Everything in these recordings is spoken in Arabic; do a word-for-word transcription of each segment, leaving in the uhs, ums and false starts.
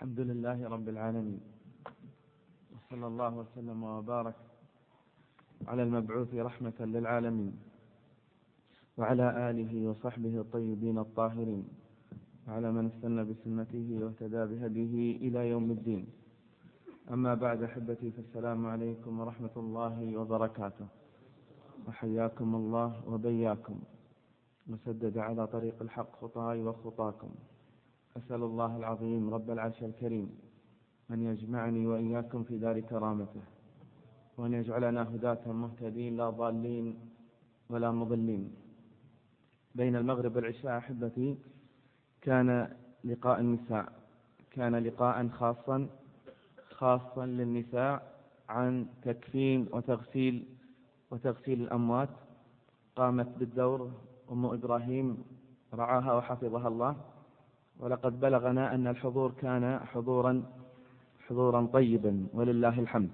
الحمد لله رب العالمين، وصلى الله وسلم وبارك على المبعوث رحمة للعالمين وعلى آله وصحبه الطيبين الطاهرين وعلى من استنى بسنته واهتدى بهديه إلى يوم الدين. أما بعد أحبتي، فالسلام عليكم ورحمة الله وبركاته، وحياكم الله وبياكم وسدد على طريق الحق خطاي وخطاكم. أسأل الله العظيم رب العرش الكريم أن يجمعني وإياكم في دار كرامته، وأن يجعلنا هداة مهتدين لا ضالين ولا مضلين. بين المغرب والعشاء أحبتي كان لقاء النساء، كان لقاء خاصا خاصا للنساء عن تكفين وتغسيل وتغسيل الأموات. قامت بالدور أم إبراهيم رعاها وحفظها الله، ولقد بلغنا أن الحضور كان حضورا حضورا طيبا ولله الحمد.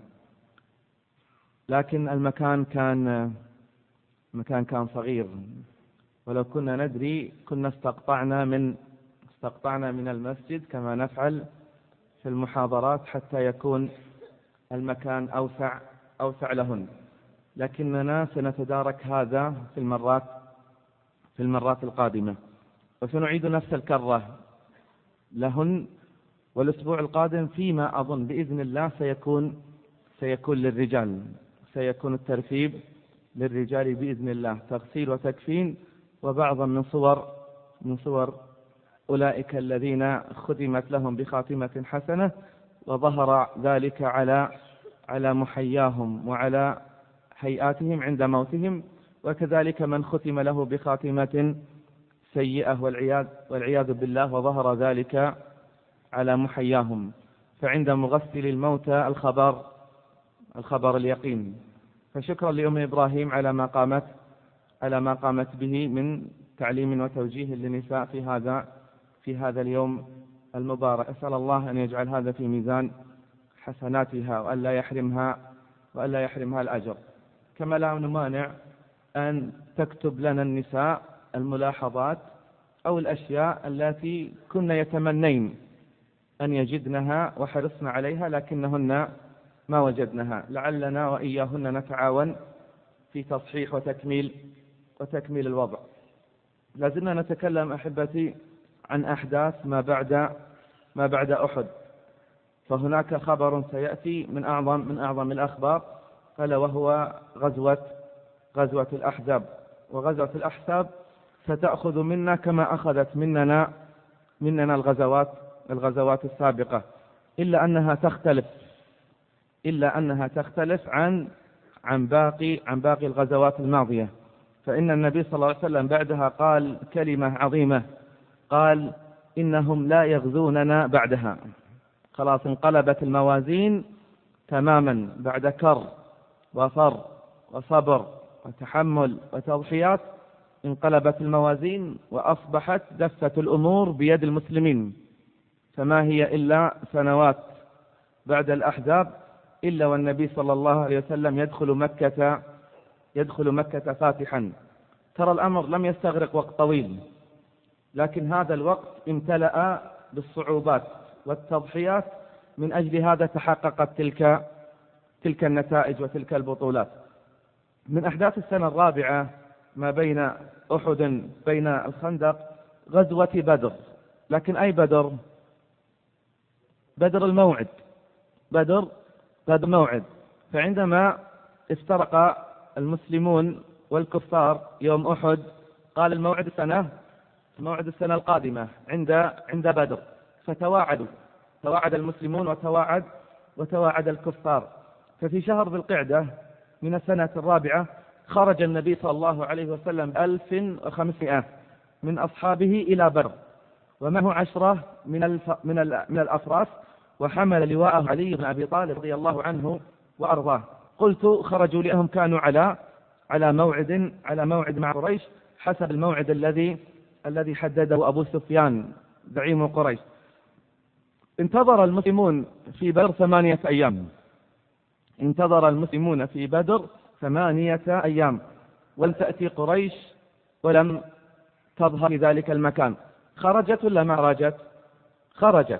لكن المكان كان المكان كان صغير، ولو كنا ندري كنا استقطعنا من استقطعنا من المسجد كما نفعل في المحاضرات حتى يكون المكان أوسع أوسع لهن، لكننا سنتدارك هذا في المرات في المرات القادمة، وسنعيد نفس الكرة لهن. والأسبوع القادم فيما أظن بإذن الله سيكون سيكون للرجال، سيكون الترتيب للرجال بإذن الله، تغسيل وتكفين وبعضا من صور من صور أولئك الذين ختمت لهم بخاتمة حسنة وظهر ذلك على على محياهم وعلى هيئاتهم عند موتهم، وكذلك من ختم له بخاتمة سيئة والعياذ والعياذ بالله وظهر ذلك على محياهم. فعند مغسل الموتى الخبر الخبر اليقين. فشكرا لأم إبراهيم على ما قامت على ما قامت به من تعليم وتوجيه للنساء في هذا في هذا اليوم المبارك. أسأل الله أن يجعل هذا في ميزان حسناتها وأن لا يحرمها وأن لا يحرمها الأجر. كما لا نمانع أن تكتب لنا النساء الملاحظات أو الأشياء التي كنا يتمنين أن يجدنها وحرصن عليها لكنهن ما وجدنها، لعلنا وإياهن نتعاون في تصحيح وتكميل وتكميل الوضع. لازلنا نتكلم أحبتي عن أحداث ما بعد ما بعد أحد، فهناك خبر سيأتي من أعظم من أعظم الأخبار، ألا وهو غزوة غزوة الأحزاب. وغزوة الأحزاب ستأخذ منا كما أخذت مننا مننا الغزوات الغزوات السابقة، إلا أنها تختلف إلا أنها تختلف عن عن باقي عن باقي الغزوات الماضية. فإن النبي صلى الله عليه وسلم بعدها قال كلمة عظيمة، قال إنهم لا يغزوننا بعدها. خلاص انقلبت الموازين تماما بعد كر وفر وصبر وتحمل وتضحيات، انقلبت الموازين وأصبحت دفة الأمور بيد المسلمين. فما هي إلا سنوات بعد الأحزاب إلا والنبي صلى الله عليه وسلم يدخل مكة يدخل مكة فاتحا. ترى الأمر لم يستغرق وقت طويل، لكن هذا الوقت امتلأ بالصعوبات والتضحيات، من أجل هذا تحققت تلك تلك النتائج وتلك البطولات. من أحداث السنة الرابعة ما بين أحد بين الخندق غزوة بدر. لكن أي بدر؟ بدر الموعد بدر بدر موعد. فعندما افترق المسلمون والكفار يوم أحد قال الموعد السنة موعد السنة القادمة عند عند بدر، فتواعدوا تواعد المسلمون وتواعد وتواعد الكفار. ففي شهر ذي القعدة من السنة الرابعة خرج النبي صلى الله عليه وسلم ألف وخمسمائة من أصحابه إلى بدر، ومعه عشرة من الف من ال من الأفراس، وحمل لواءه علي بن أبي طالب رضي الله عنه وأرضاه. قلت خرجوا لأنهم كانوا على على موعد على موعد مع قريش حسب الموعد الذي الذي حدده أبو سفيان زعيم قريش. انتظر المسلمون في بدر ثمانية أيام انتظر المسلمون في بدر ثمانية أيام ولم تأتي قريش ولم تظهر في ذلك المكان. خرجت ولا ما خرجت؟ خرجت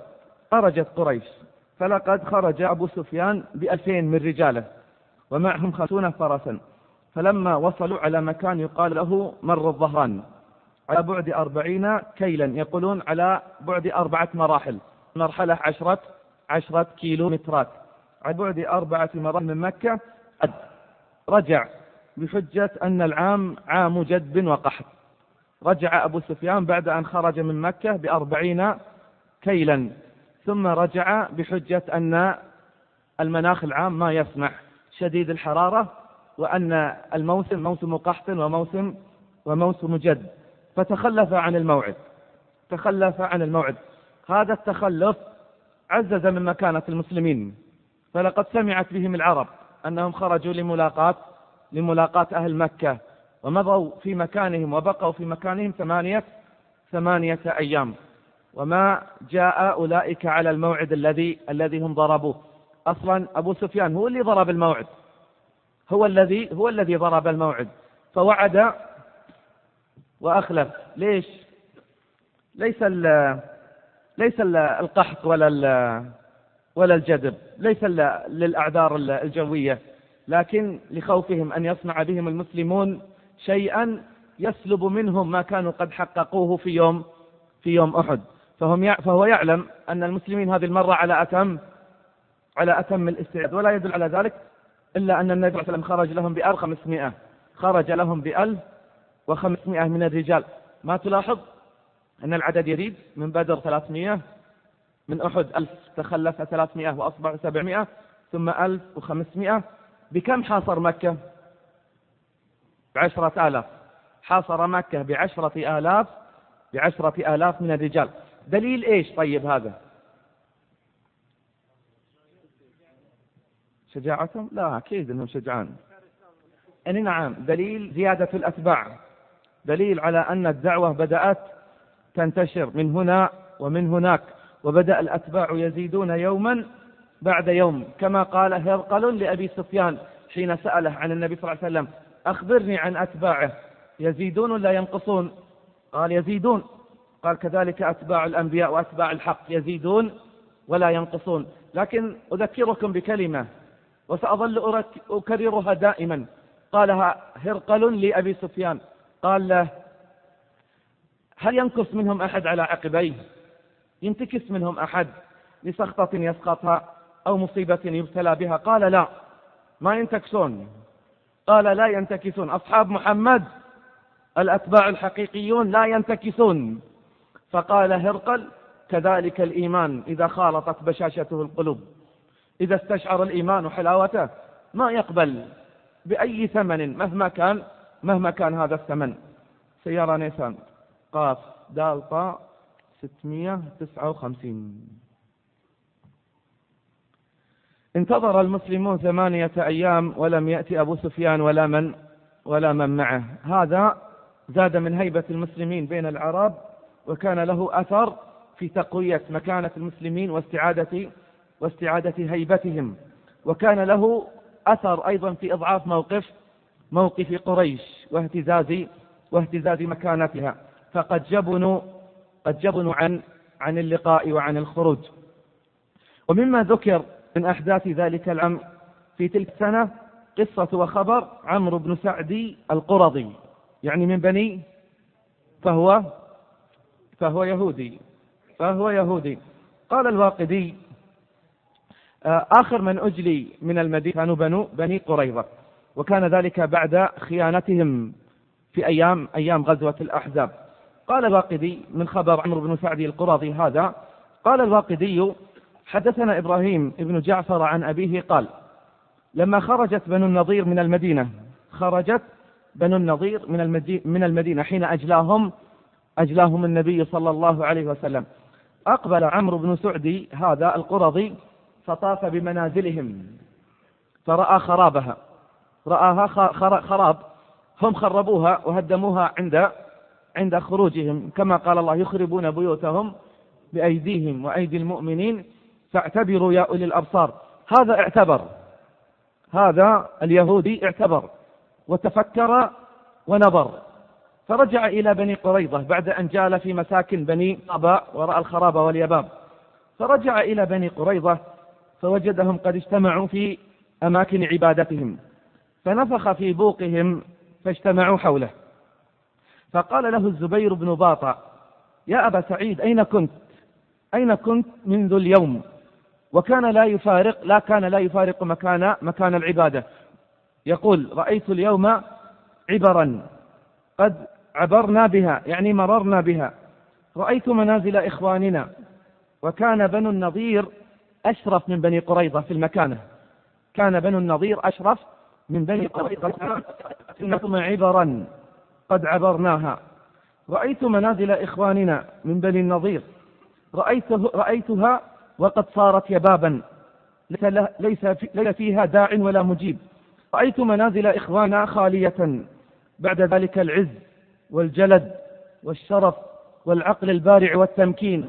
خرجت قريش، فلقد خرج أبو سفيان بألفين من رجاله ومعهم خمسون فرسا، فلما وصلوا على مكان يقال له مر الظهران على بعد أربعين كيلا، يقولون على بعد أربعة مراحل، مرحلة عشرة عشرة كيلو مترات، على بعد أربعة مراحل من مكة. رجع بحجة أن العام عام جدب وقحط. رجع أبو سفيان بعد أن خرج من مكة بأربعين كيلا، ثم رجع بحجة أن المناخ العام ما يسمح، شديد الحرارة، وأن الموسم موسم قحط وموسم وموسم جد، فتخلف عن الموعد تخلف عن الموعد هذا التخلف عزز من مكانة المسلمين، فلقد سمعت بهم العرب أنهم خرجوا لملاقاة لملاقاة أهل مكة، ومضوا في مكانهم وبقوا في مكانهم ثمانية ثمانية أيام، وما جاء أولئك على الموعد الذي الذي هم ضربوه. أصلا أبو سفيان هو اللي ضرب الموعد، هو الذي هو الذي ضرب الموعد، فوعد وأخلف. ليش؟ ليس ال ليس ال القحط ولا ال ولا الجدب، ليس للأعذار الجوية، لكن لخوفهم أن يصنع بهم المسلمون شيئا يسلب منهم ما كانوا قد حققوه في يوم في يوم أحد. فهم فهو يعلم أن المسلمين هذه المرة على أتم على أتم الاستعداد، ولا يدل على ذلك إلا أن النبي صلى الله عليه وسلم خرج لهم بألف وخمسمائة خرج لهم بألف وخمسمائة من الرجال. ما تلاحظ أن العدد يزيد، من بدر ثلاثمائة، من أحد ألف، تخلف ثلاثمائة وأصبح سبعمائة، ثم ألف وخمسمائة. بكم حاصر مكة؟ بعشرة آلاف. حاصر مكة بعشرة آلاف بعشرة آلاف من الرجال. دليل إيش طيب هذا؟ شجاعتهم؟ لا، أكيد أنهم شجعان. أي نعم، دليل زيادة الأتباع، دليل على أن الدعوة بدأت تنتشر من هنا ومن هناك، وبدأ الأتباع يزيدون يوما بعد يوم، كما قال هرقل لأبي سفيان حين سأله عن النبي صلى الله عليه وسلم: أخبرني عن أتباعه، يزيدون ولا ينقصون؟ قال يزيدون. قال كذلك أتباع الأنبياء وأتباع الحق، يزيدون ولا ينقصون. لكن أذكركم بكلمة وسأظل أكررها دائما، قالها هرقل لأبي سفيان، قال له: هل ينقص منهم أحد على عقبيه؟ ينتكس منهم أحد لسخطة يسقطها أو مصيبة يبتلى بها؟ قال: لا، ما ينتكسون. قال: لا ينتكسون. أصحاب محمد الأتباع الحقيقيون لا ينتكسون. فقال هرقل: كذلك الإيمان إذا خالطت بشاشته القلوب، إذا استشعر الإيمان حلاوته ما يقبل بأي ثمن مهما كان مهما كان هذا الثمن. سيارة نيسان قاف دال طاء ستمائة وتسعة وخمسين. انتظر المسلمون ثمانية أيام ولم يأتي أبو سفيان ولا من ولا من معه. هذا زاد من هيبة المسلمين بين العرب، وكان له أثر في تقوية مكانة المسلمين واستعادة واستعادة هيبتهم، وكان له أثر أيضا في إضعاف موقف موقف قريش واهتزاز واهتزاز مكانتها، فقد جبنوا قد جبنوا عن عن اللقاء وعن الخروج. ومما ذكر من أحداث ذلك العام في تلك السنة قصة وخبر عمرو بن سعدي القرظي، يعني من بني فهو فهو يهودي فهو يهودي قال الواقدي: آخر من أجلي من المدينة كانوا بنو بني قريظة، وكان ذلك بعد خيانتهم في أيام أيام غزوة الأحزاب. قال الواقدي من خبر عمرو بن سعدي القرظي هذا، قال الواقدي: حدثنا إبراهيم ابن جعفر عن أبيه قال: لما خرجت بنو النضير من المدينة خرجت بنو النضير من من المدينة حين أجلاهم أجلاهم النبي صلى الله عليه وسلم، أقبل عمرو بن سعدي هذا القرظي فطاف بمنازلهم فرأى خرابها رآها خراب، هم خربوها وهدموها عند عند خروجهم، كما قال الله: يخربون بيوتهم بأيديهم وأيدي المؤمنين فاعتبروا يا أولي الأبصار. هذا اعتبر، هذا اليهودي اعتبر وتفكر ونظر، فرجع إلى بني قريظة بعد أن جال في مساكن بني قباء ورأى الخراب واليباب، فرجع إلى بني قريظة فوجدهم قد اجتمعوا في أماكن عبادتهم، فنفخ في بوقهم فاجتمعوا حوله، فقال له الزبير بن باطع: يا أبا سعيد، أين كنت أين كنت منذ اليوم؟ وكان لا يفارق لا كان لا يفارق مكان مكان العبادة. يقول: رأيت اليوم عبرا قد عبرنا بها، يعني مررنا بها، رأيت منازل إخواننا، وكان بنو النضير أشرف من بني قريظة في المكانة، كان بنو النضير أشرف من بني قريظة، إنكم عبرا قد عبرناها. رأيت منازل إخواننا من بني النضير، رأيته رأيتها وقد صارت يبابا ليس ليس فيها داع ولا مجيب. رأيت منازل إخواننا خالية بعد ذلك العز والجلد والشرف والعقل البارع والتمكين،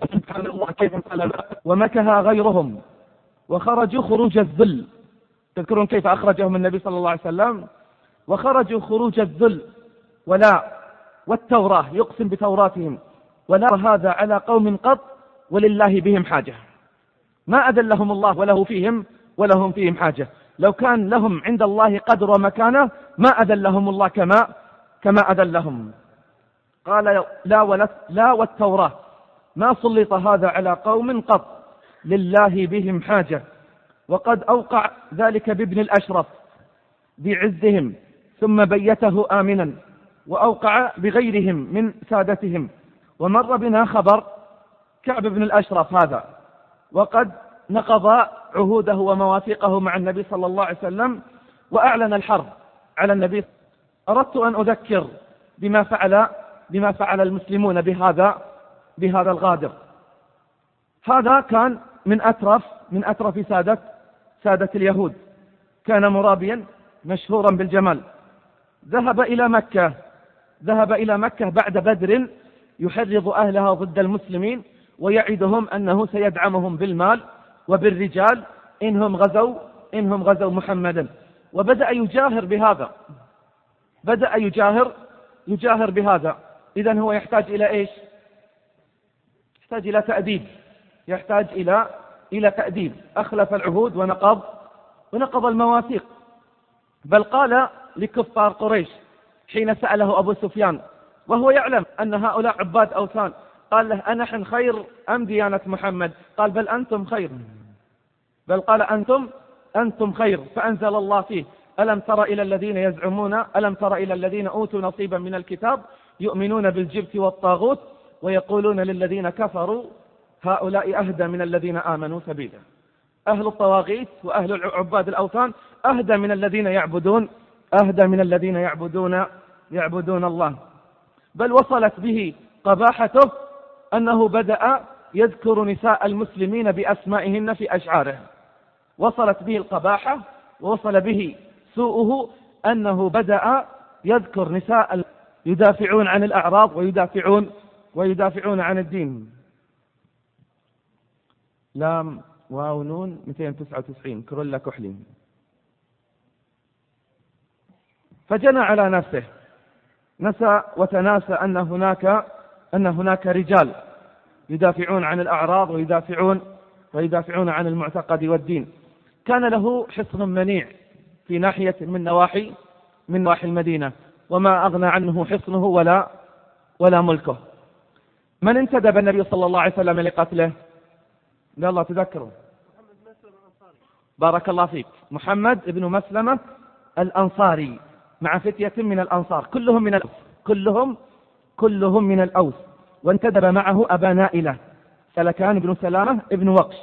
ومكها غيرهم وخرجوا خروج الذل. تذكرون كيف أخرجهم النبي صلى الله عليه وسلم؟ وخرجوا خروج الذل ولا والتوراة، يقسم بتوراتهم: ولا هذا على قوم قط ولله بهم حاجة. ما أدلهم الله وله فيهم ولهم فيهم حاجة. لو كان لهم عند الله قدر ومكانة ما أدلهم الله كما كما أدلهم. قال: لا ولا لا والتوراة ما سلط هذا على قوم قط لله بهم حاجة. وقد أوقع ذلك بابن الأشرف بعزهم ثم بيته آمنا، وأوقع بغيرهم من سادتهم. ومر بنا خبر كعب بن الأشرف هذا، وقد نقض عهوده ومواثيقه مع النبي صلى الله عليه وسلم وأعلن الحرب على النبي. أردت أن أذكر بما فعل بما فعل المسلمون بهذا بهذا الغادر. هذا كان من أترف من أترف سادة سادة اليهود، كان مرابيا مشهورا بالجمال. ذهب إلى مكة ذهب إلى مكة بعد بدر يحرض أهلها ضد المسلمين، ويعدهم أنه سيدعمهم بالمال وبالرجال إنهم غزوا إنهم غزوا محمدا. وبدأ يجاهر بهذا بدأ يجاهر يجاهر بهذا. إذن هو يحتاج إلى إيش؟ يحتاج إلى تأديب يحتاج إلى إلى تأديب. أخلف العهود ونقض ونقض المواثيق. بل قال لكفار قريش حين سأله أبو سفيان وهو يعلم أن هؤلاء عباد أوثان، قال له: أنحن خير أم ديانة محمد؟ قال: بل أنتم خير بل قال أنتم أنتم خير. فأنزل الله فيه: ألم تر إلى الذين يزعمون ألم تر إلى الذين أوتوا نصيبا من الكتاب يؤمنون بالجبت والطاغوت ويقولون للذين كفروا هؤلاء أهدى من الذين آمنوا سبيلا. أهل الطواغيت وأهل عباد الأوثان أهدى من الذين يعبدون أهدى من الذين يعبدون يعبدون الله. بل وصلت به قباحته أنه بدأ يذكر نساء المسلمين بأسمائهن في أشعاره. وصلت به القباحة ووصل به سوءه أنه بدأ يذكر نساء يدافعون عن الأعراض ويدافعون ويدافعون عن الدين. لام واو نون مئتين وتسعة وتسعين كرولا كحلي. فجنى على نفسه، نسى وتناسى أن هناك أن هناك رجال يدافعون عن الأعراض ويدافعون ويدافعون عن المعتقد والدين. كان له حصن منيع في ناحية من نواحي من نواحي المدينة، وما أغنى عنه حصنه ولا ولا ملكه. من انتدب النبي صلى الله عليه وسلم لقتله؟ لا الله تذكروا. بارك الله فيك. محمد ابن مسلمة الأنصاري مع فتية من الأنصار، كلهم من الأوس كلهم كلهم من الأوس. وانتدب معه أبا نائلة سلكان بن سلامة ابن وقش.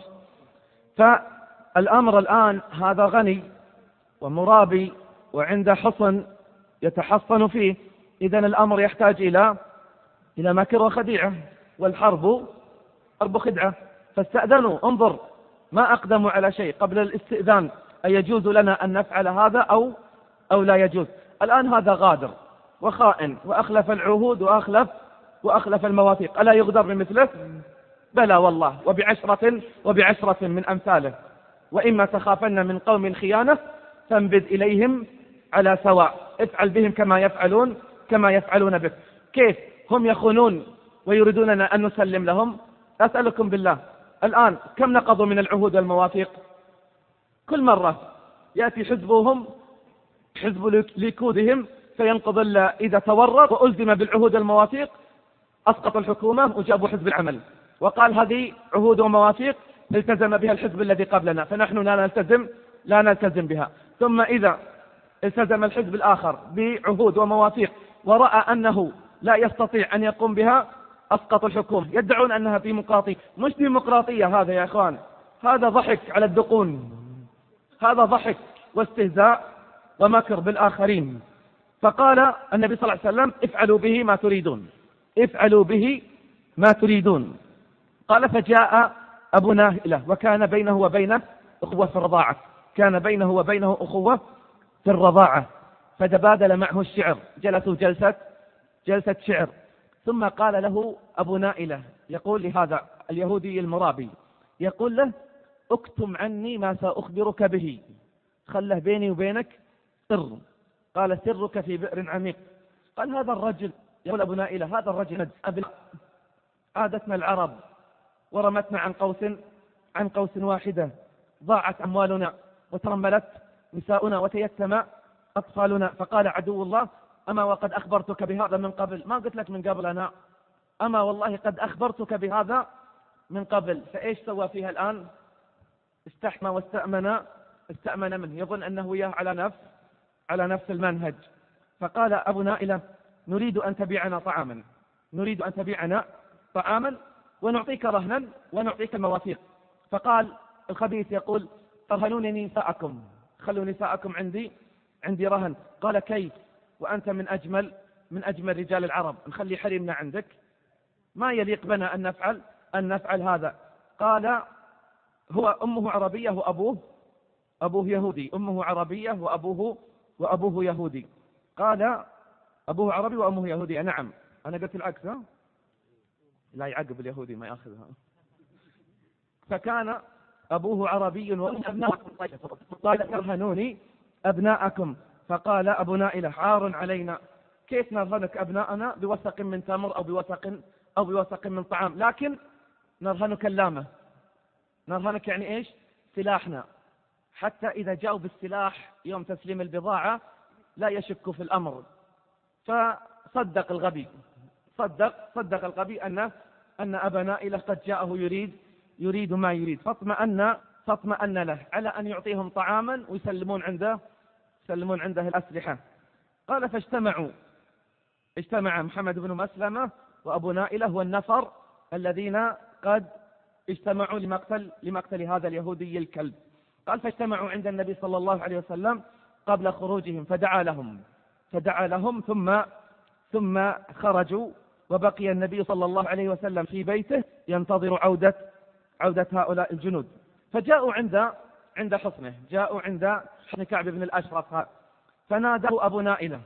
فالأمر الآن هذا غني ومرابي وعنده حصن يتحصن فيه. إذن الأمر يحتاج إلى إلى مكر وخديعة، والحرب حرب خدعة. فاستأذنوا: انظر ما أقدموا على شيء قبل الاستئذان، أيجوز لنا أن نفعل هذا أو أو لا يجوز؟ الآن هذا غادر وخائن وأخلف العهود وأخلف وأخلف المواثيق، ألا يغدر بمثله؟ بلى والله، وبعشرة وبعشرة من أمثاله. وإما تخافن من قوم خيانة فانبذ إليهم على سواء. افعل بهم كما يفعلون كما يفعلون بك. كيف هم يخونون ويريدوننا أن نسلم لهم؟ أسألكم بالله، الآن كم نقضوا من العهود والمواثيق؟ كل مرة يأتي حزبهم حزب ليكودهم فينقض إذا تورط وألزم بالعهود والمواثيق أسقط الحكومة وجابوا حزب العمل وقال هذه عهود ومواثيق التزم بها الحزب الذي قبلنا فنحن لا نلتزم لا نلتزم بها. ثم إذا التزم الحزب الآخر بعهود ومواثيق ورأى أنه لا يستطيع أن يقوم بها أسقط الحكومة. يدعون أنها ديمقراطية. مش ديمقراطية هذا يا إخوان، هذا ضحك على الدقون، هذا ضحك واستهزاء ومكر بالآخرين. فقال النبي صلى الله عليه وسلم افعلوا به ما تريدون، افعلوا به ما تريدون. قال فجاء أبو نائلة وكان بينه وبينه أخوة في الرضاعة، كان بينه وبينه أخوة في الرضاعة، فتبادل معه الشعر، جلسوا جلسة جلسة شعر. ثم قال له أبو نائلة يقول لهذا اليهودي المرابي، يقول له اكتم عني ما سأخبرك به، خله بيني وبينك سر. قال سرك في بئر عميق. قال هذا الرجل، يقول أبو نائلة هذا الرجل عادتنا العرب ورمتنا عن قوس عن قوس واحدة، ضاعت أموالنا وترملت نساؤنا وتيتم أطفالنا. فقال عدو الله أما وقد أخبرتك بهذا من قبل، ما قلت لك من قبل أنا، أما والله قد أخبرتك بهذا من قبل. فإيش سوى فيها الآن؟ استحمى واستأمن استأمن منه، يظن أنه وياه على نفس على نفس المنهج. فقال أبو نائلة نريد أن تبيعنا طعاما، نريد أن تبيعنا طعاما ونعطيك رهنا ونعطيك المواثيق. فقال الخبيث يقول ترهنوني نساءكم، خلوا نساءكم عندي عندي رهن. قال كيف وأنت من أجمل من أجمل رجال العرب، نخلي حريمنا عندك؟ ما يليق بنا أن نفعل أن نفعل هذا. قال هو أمه عربية وأبوه أبوه يهودي، أمه عربية وأبوه وأبوه يهودي. قال أبوه عربي وأمه يهودية. نعم أنا قلت العكس، ها؟ لا يعقب اليهودي ما يأخذها. فكان أبوه عربي وأبناءكم. قال ترهنوني أبناءكم. فقال أبو نائلة عار علينا، كيف نرهنك أبناءنا بوثق من تمر أو بوثق أو بوثق من طعام، لكن نرهنك اللامة، نرهنك يعني إيش؟ سلاحنا، حتى إذا جاءوا بالسلاح يوم تسليم البضاعة لا يشك في الأمر. فصدق الغبي صدق صدق الغبي أن أن أبا نائلة قد جاءه يريد يريد ما يريد، فاطمأن فاطمأن له على أن يعطيهم طعاما ويسلمون عنده يسلمون عنده الأسلحة. قال فاجتمعوا اجتمع محمد بن مسلمة وأبو نائلة والنفر الذين قد اجتمعوا لمقتل لمقتل هذا اليهودي الكلب. قال فاجتمعوا عند النبي صلى الله عليه وسلم قبل خروجهم فدعا لهم فدعا لهم ثم ثم خرجوا، وبقي النبي صلى الله عليه وسلم في بيته ينتظر عودة عودة هؤلاء الجنود. فجاءوا عند عند حصنه، جاءوا عند حصن كعب بن الأشرف، فنادوا أبو نائلة،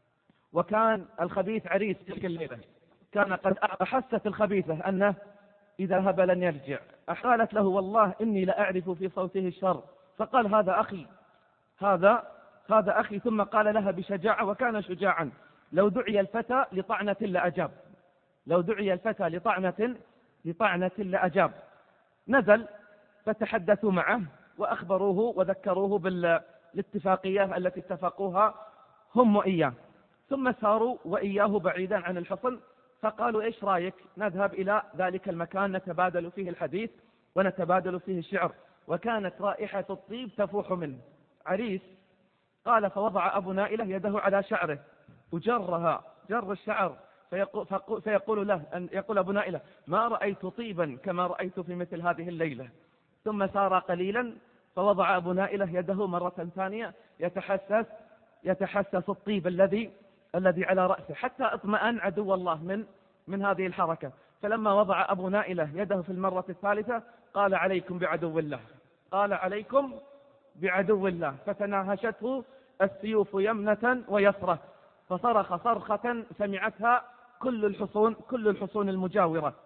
وكان الخبيث عريس تلك الليلة، كان قد أحست الخبيثة أنه إذا ذهب لن يرجع. قالت له والله إني لأعرف في صوته الشر. فقال هذا أخي هذا هذا أخي. ثم قال لها بشجاعة، وكان شجاعا، لو دعي الفتى لطعنة لأجاب، لو دعي الفتى لطعنة لطعنة لأجاب. نزل فتحدثوا معه وأخبروه وذكروه بالاتفاقية التي اتفقوها هم وإياه. ثم ساروا وإياه بعيدا عن الحصن، فقالوا إيش رأيك نذهب إلى ذلك المكان نتبادل فيه الحديث ونتبادل فيه الشعر. وكانت رائحة الطيب تفوح منه، عريس. قال فوضع أبو نائلة يده على شعره وجرها جر الشعر، فيقول, فيقول له أن يقول أبو نائلة ما رأيت طيبا كما رأيت في مثل هذه الليلة. ثم سار قليلا فوضع أبو نائلة يده مرة ثانية يتحسس يتحسس الطيب الذي الذي على رأسه، حتى اطمأن عدو الله من من هذه الحركة. فلما وضع أبو نائلة يده في المرة الثالثة قال عليكم بعدو الله، قال عليكم بعدو الله. فتناهشته السيوف يمنة ويسرة، فصرخ صرخة سمعتها كل الحصون كل الحصون المجاورة.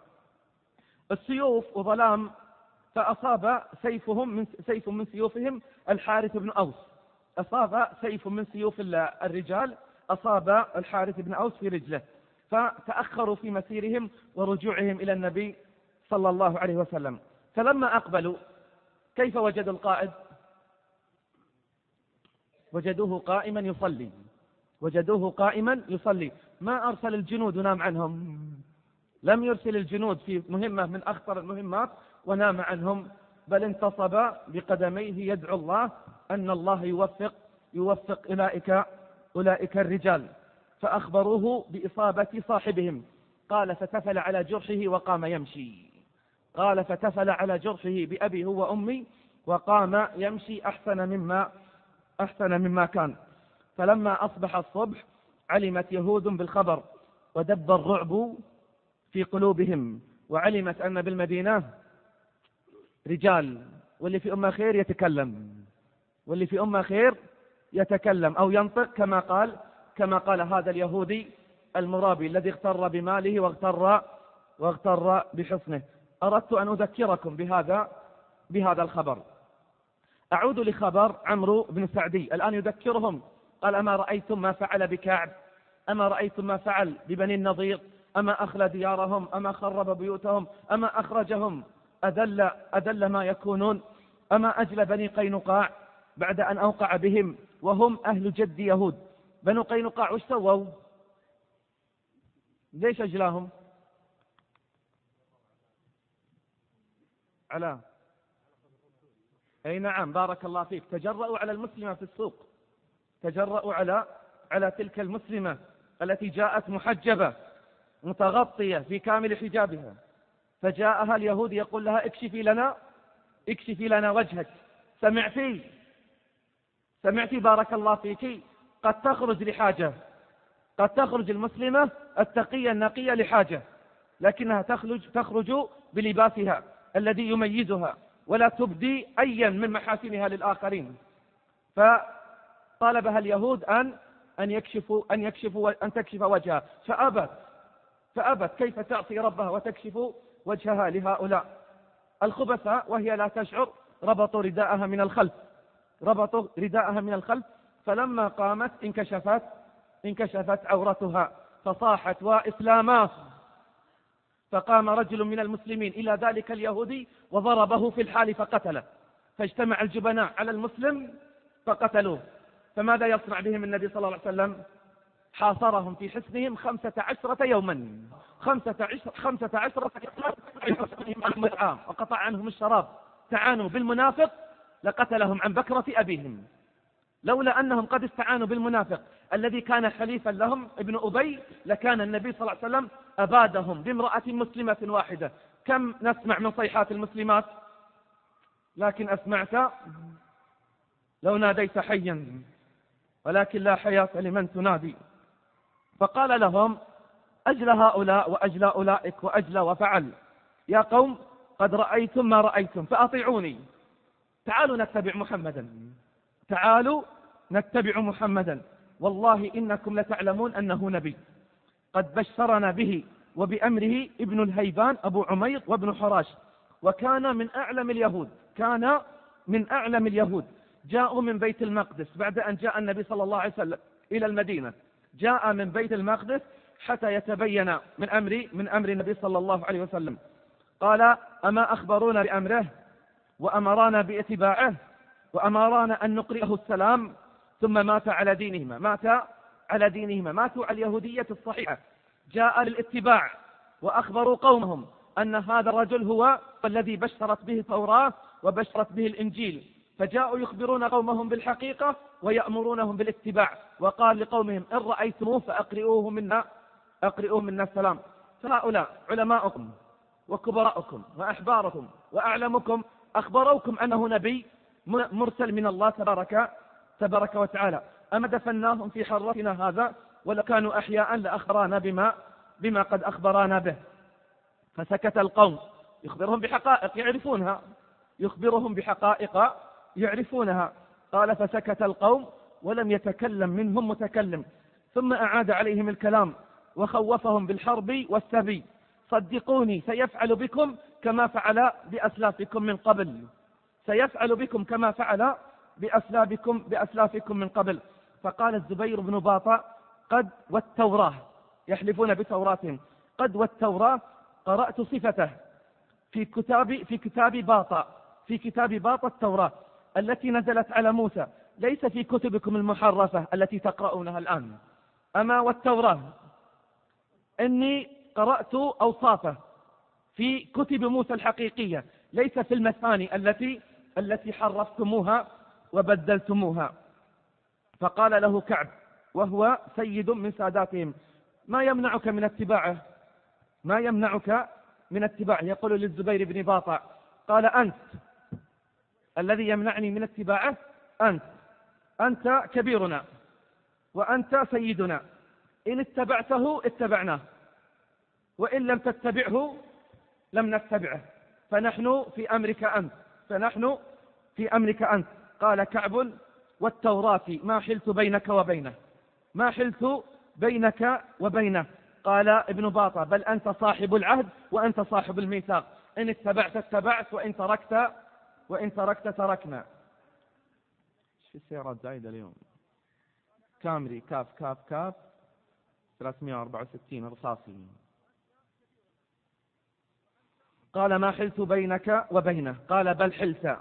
السيوف وظلام، فأصاب سيفهم من سيف من سيوفهم الحارث بن أوس، أصاب سيف من سيوف الرجال أصاب الحارث بن أوس في رجله، فتأخروا في مسيرهم ورجوعهم إلى النبي صلى الله عليه وسلم. فلما أقبلوا كيف وجدوا القائد؟ وجدوه قائما يصلي، وجدوه قائما يصلي. ما أرسل الجنود ونام عنهم، لم يرسل الجنود في مهمة من أخطر المهمات ونام عنهم، بل انتصب بقدميه يدعو الله أن الله يوفق يوفق أولئك أولئك الرجال. فأخبروه بإصابة صاحبهم، قال فتفل على جرحه وقام يمشي، قال فتفل على جرحه بأبي هو وأمي وقام يمشي أحسن مما أحسن مما كان. فلما أصبح الصبح علمت يهود بالخبر ودب الرعب في قلوبهم، وعلمت أن بالمدينة رجال، واللي في أمة خير يتكلم، واللي في أمة خير يتكلم أو ينطق، كما قال كما قال هذا اليهودي المرابي الذي اغتر بماله واغتر واغتر بحصنه. أردت أن أذكركم بهذا بهذا الخبر. أعود لخبر عمرو بن سعدي، الآن يذكرهم، قال أما رأيتم ما فعل بكعب، أما رأيتم ما فعل ببني النضير، أما أخلى ديارهم، أما خرب بيوتهم، أما أخرجهم أذل, أذل ما يكونون، أما أجل بني قينقاع بعد أن أوقع بهم وهم أهل جد يهود. بنو قينقاع وش سووا؟ ليش أجلاهم؟ على أي نعم، بارك الله فيك، تجرأوا على المسلمة في السوق، تجرأوا على على تلك المسلمة التي جاءت محجبة متغطية في كامل حجابها، فجاءها اليهود يقول لها اكشفي لنا اكشفي لنا وجهك. سمعتي سمعتي بارك الله فيك، قد تخرج لحاجة، قد تخرج المسلمة التقية النقية لحاجة، لكنها تخرج تخرج بلباسها الذي يميزها ولا تبدي أيا من محاسنها للآخرين. فطالبها اليهود أن أن يكشفوا أن يكشفوا أن تكشف وجهها، فأبت فأبت كيف تعصي ربها وتكشف وجهها لهؤلاء الخبثاء وهي لا تشعر؟ ربطوا رداءها من الخلف ربطوا رداءها من الخلف فلما قامت انكشفت انكشفت عورتها فصاحت وإسلاما. فقام رجل من المسلمين إلى ذلك اليهودي وضربه في الحال فقتله، فاجتمع الجبناء على المسلم فقتلوه. فماذا يصنع بهم النبي صلى الله عليه وسلم؟ حاصرهم في حصنهم خمسة عشرة يوما خمسة عشرة خمسة عشرة يوما وقطع عنهم الشراب. تعانوا بالمنافق لقتلهم عن بكرة أبيهم، لولا أنهم قد استعانوا بالمنافق الذي كان حليفا لهم ابن أبي لكان النبي صلى الله عليه وسلم أبادهم بامرأة مسلمة واحدة. كم نسمع من صيحات المسلمات، لكن أسمعت لو ناديت حيا، ولكن لا حياة لمن تنادي. فقال لهم أجل هؤلاء وأجل أولئك وأجل وفعل، يا قوم قد رأيتم ما رأيتم فأطيعوني، تعالوا نتبع محمدا، تعالوا نتبع محمدا، والله إنكم لتعلمون أنه نبي، قد بشرنا به وبأمره ابن الهيبان أبو عمير وابن حراش، وكان من أعلم اليهود، كان من أعلم اليهود. جاءوا من بيت المقدس بعد أن جاء النبي صلى الله عليه وسلم إلى المدينة، جاء من بيت المقدس حتى يتبين من أمر من أمر النبي صلى الله عليه وسلم. قال أما أخبرونا بأمره وأمرانا باتباعه وأمرانا أن نقرئه السلام، ثم مات على دينهما مات على دينهما ماتوا على اليهودية الصحيحة. جاء للاتباع وأخبروا قومهم أن هذا الرجل هو الذي بشرت به التوراة وبشرت به الإنجيل، فجاءوا يخبرون قومهم بالحقيقة ويأمرونهم بالاتباع. وقال لقومهم إن رأيتموه فأقرئوه منا أقرئوه منا السلام. فهؤلاء علماؤكم وكبراءكم وأحباركم وأعلمكم أخبروكم أنه نبي مرسل من الله تبارك تبارك وتعالى، أما دفناهم في حرتنا هذا ولو كانوا أحياء لأخبرانا بما بما قد أخبرانا به. فسكت القوم، يخبرهم بحقائق يعرفونها، يخبرهم بحقائق يعرفونها. قال فسكت القوم ولم يتكلم منهم متكلم، ثم أعاد عليهم الكلام وخوفهم بالحرب والسبي. صدقوني سيفعل بكم كما فعل بأسلافكم من قبل، سيفعل بكم كما فعل بأسلافكم بأسلافكم من قبل. فقال الزبير بن باطا قد والتوراة، يحلفون بتوراتهم، قد والتوراة قرأت صفته في كتاب في كتاب باطا في كتاب باطا التوراة التي نزلت على موسى، ليس في كتبكم المحرفة التي تقرؤونها الآن. أما والتوراة إني قرأت أوصافه في كتب موسى الحقيقية، ليس في المثاني التي التي حرفتموها وبدلتموها. فقال له كعب وهو سيد من ساداتهم: ما يمنعك من اتباعه؟ ما يمنعك من اتباعه؟ يقول للزبير بن باطع: قال: أنت الذي يمنعني من اتباعه، أنت أنت كبيرنا وأنت سيدنا، إن اتبعته اتبعناه، وإن لم تتبعه لم نتبعه، فنحن في أمرك أنت فنحن في أمرك أنت. قال كعب: والتوراة ما حلت بينك وبينه ما حلت بينك وبينه. قال ابن باطة: بل أنت صاحب العهد وأنت صاحب الميثاق، إن اتبعت اتبعت وإن تركت وإن تركت تركنا. ايش في سيارات زايدة اليوم؟ كامري كاف كاف كاف ثلاثمائة وأربعة وستين رصاصي. قال: ما حلت بينك وبينه. قال: بل حلت،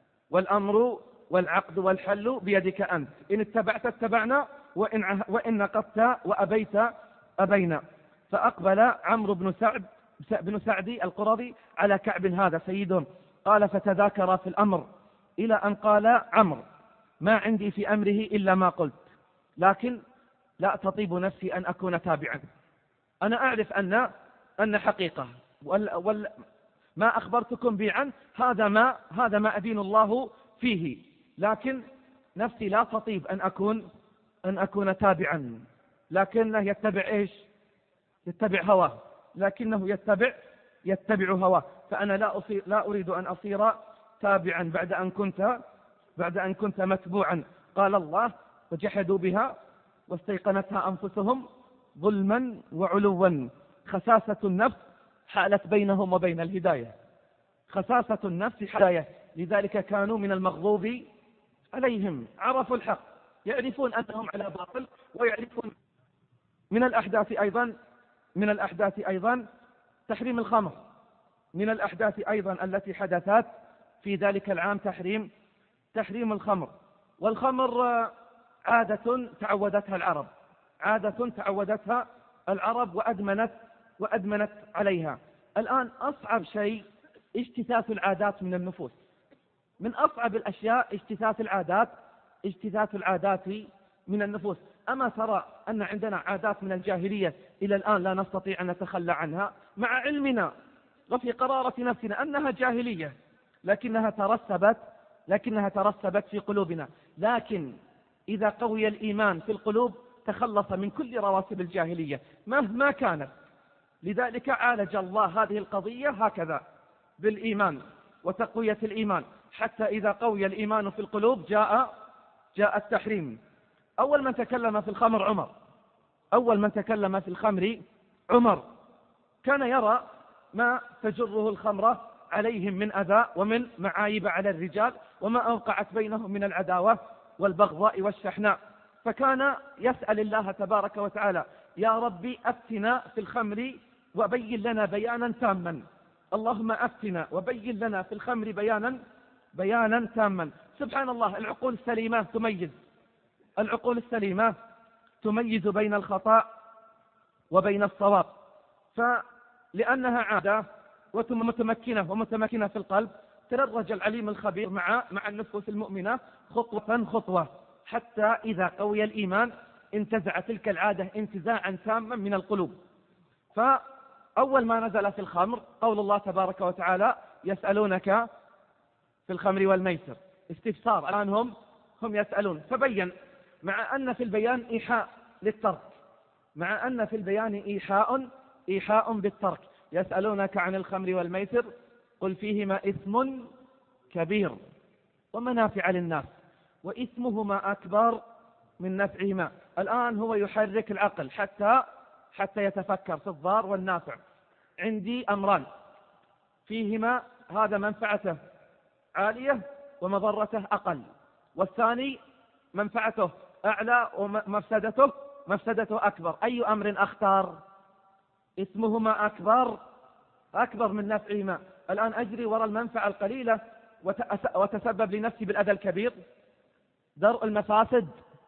والأمر والعقد والحل بيدك أنت، إن اتبعت اتبعنا وإن, وإن نقضت وأبيت أبينا. فأقبل عمرو بن سعد بن سعدي القرظي على كعب هذا سيدهم. قال: فتذاكر في الأمر إلى أن قال عمرو: ما عندي في أمره إلا ما قلت، لكن لا تطيب نفسي أن أكون تابعا. أنا أعرف أن أن حقيقة وال وال ما أخبرتكم به عنه هذا ما هذا ما أدين الله فيه، لكن نفسي لا تطيب أن أكون أن أكون تابعا. لكنه يتبع إيش؟ يتبع هواه، لكنه يتبع يتبع هواه. فأنا لا أصير لا أريد أن أصير تابعا بعد أن كنت بعد أن كنت متبوعا. قال الله: وجحدوا بها واستيقنتها أنفسهم ظلما وعلوا. خساسة النفس حالت بينهم وبين الهداية، خساسة النفس حالية، لذلك كانوا من المغضوب عليهم. عرفوا الحق، يعرفون أنهم على باطل، ويعرفون من الأحداث أيضا من الأحداث أيضا تحريم الخمر، من الأحداث أيضا التي حدثت في ذلك العام تحريم تحريم الخمر. والخمر عادة تعودتها العرب عادة تعودتها العرب وأدمنت وأدمنت عليها. الآن أصعب شيء اجتثاث العادات من النفوس، من أصعب الأشياء اجتثاث العادات اجتثاث العادات من النفوس. أما ترى أن عندنا عادات من الجاهلية إلى الآن لا نستطيع أن نتخلى عنها، مع علمنا وفي قرارة نفسنا أنها جاهلية، لكنها ترسبت لكنها ترسبت في قلوبنا. لكن إذا قوي الإيمان في القلوب تخلص من كل رواسب الجاهلية مهما كانت. لذلك عالج الله هذه القضية هكذا بالإيمان وتقوية الإيمان، حتى إذا قوي الإيمان في القلوب جاء جاء التحريم. أول من تكلم في الخمر عمر أول من تكلم في الخمر عمر كان يرى ما تجره الخمرة عليهم من أذى ومن معايب على الرجال، وما أوقعت بينهم من العداوة والبغضاء والشحناء. فكان يسأل الله تبارك وتعالى: يا ربي أفتنا في الخمر وبين لنا بيانا تاما. اللهم أفتنا وبين لنا في الخمر بيانا بيانا تاما. سبحان الله، العقول السليمة تميز العقول السليمة تميز بين الخطأ وبين الصواب. فلأنها عادة ومتمكنة ومتمكنة في القلب، ترى الرجل العليم الخبير مع مع النفوس المؤمنة خطوة خطوة، حتى إذا قوي الإيمان انتزع تلك العادة انتزاعا تاما من القلوب. فأول ما نزل في الخمر قول الله تبارك وتعالى: يسألونك في الخمر والميسر. استفسار، الآن هم هم يسألون. فبين مع أن في البيان إيحاء للترك مع أن في البيان إيحاء إيحاء بالترك. يسألونك عن الخمر والميسر قل فيهما إثم كبير ومنافع للناس وإثمهما أكبر من نفعهما. الآن هو يحرك العقل حتى حتى يتفكر في الضار والنافع. عندي أمران فيهما هذا منفعته عالية ومضرته أقل، والثاني منفعته أعلى ومفسدته مفسدته أكبر. أي أمر أختار؟ إثمهما أكبر أكبر من نفعهما. الآن أجري وراء المنفعة القليلة وتسبب لنفسي بالأذى الكبير. درء المفاسد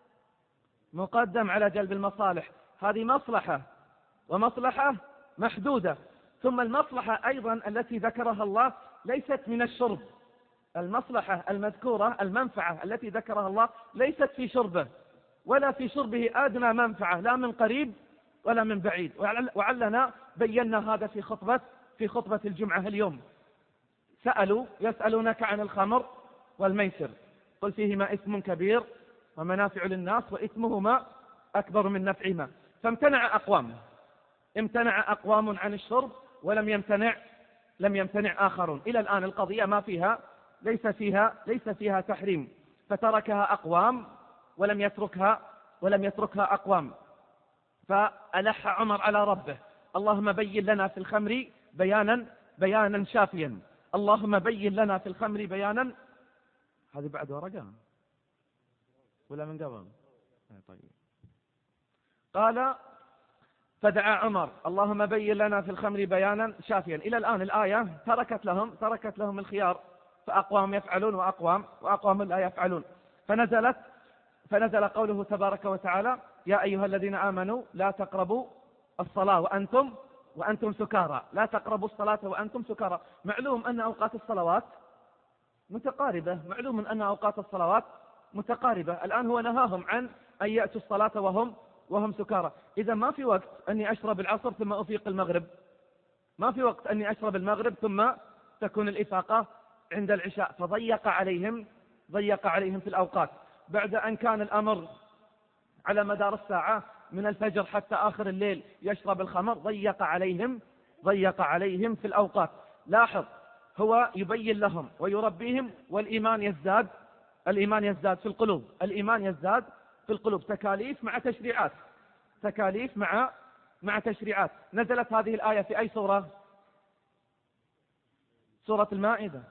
مقدم على جلب المصالح، هذه مصلحة ومصلحة محدودة. ثم المصلحة أيضا التي ذكرها الله ليست من الشرب، المصلحة المذكورة المنفعة التي ذكرها الله ليست في شربه ولا في شربه أدنى منفعة، لا من قريب ولا من بعيد. وعلنا بينا هذا في خطبة في خطبة الجمعة اليوم. سألوا يسألونك عن الخمر والميسر قل فيهما إثم كبير ومنافع للناس وإثمهما أكبر من نفعهما. فامتنع أقوام امتنع أقوام عن الشرب ولم يمتنع لم يمتنع آخرون. إلى الآن القضية ما فيها ليس فيها ليس فيها تحريم، فتركها أقوام ولم يتركها ولم يتركها أقوام. فألح عمر على ربه: اللهم بين لنا في الخمر بيانا بيانا شافيا، اللهم بين لنا في الخمر بيانا. هذه بعد ورقة ولا من قبل؟ طيب. قال فدعا عمر: اللهم بين لنا في الخمر بيانا شافيا. إلى الآن الآية تركت لهم تركت لهم الخيار، فأقوام يفعلون وأقوام وأقوام لا يفعلون. فنزلت فنزل قوله تبارك وتعالى: يا أيها الذين آمنوا لا تقربوا الصلاة وأنتم وأنتم سكارى. لا تقربوا الصلاة وأنتم سكارى. معلوم أن أوقات الصلوات متقاربة، معلوم أن أوقات الصلوات متقاربة. الآن هو نهاهم عن أن يأتوا الصلاة وهم وهم سكارى. إذا ما في وقت أني أشرب العصر ثم أفيق المغرب، ما في وقت أني أشرب المغرب ثم تكون الإفاقة عند العشاء. فضيق عليهم ضيق عليهم في الأوقات. بعد أن كان الأمر على مدار الساعة من الفجر حتى آخر الليل يشرب الخمر، ضيق عليهم ضيق عليهم في الأوقات. لاحظ، هو يبين لهم ويربيهم، والإيمان يزداد الإيمان يزداد في القلوب الإيمان يزداد في القلوب. تكاليف مع تشريعات تكاليف مع مع تشريعات. نزلت هذه الآية في أي سورة؟ سورة المائدة.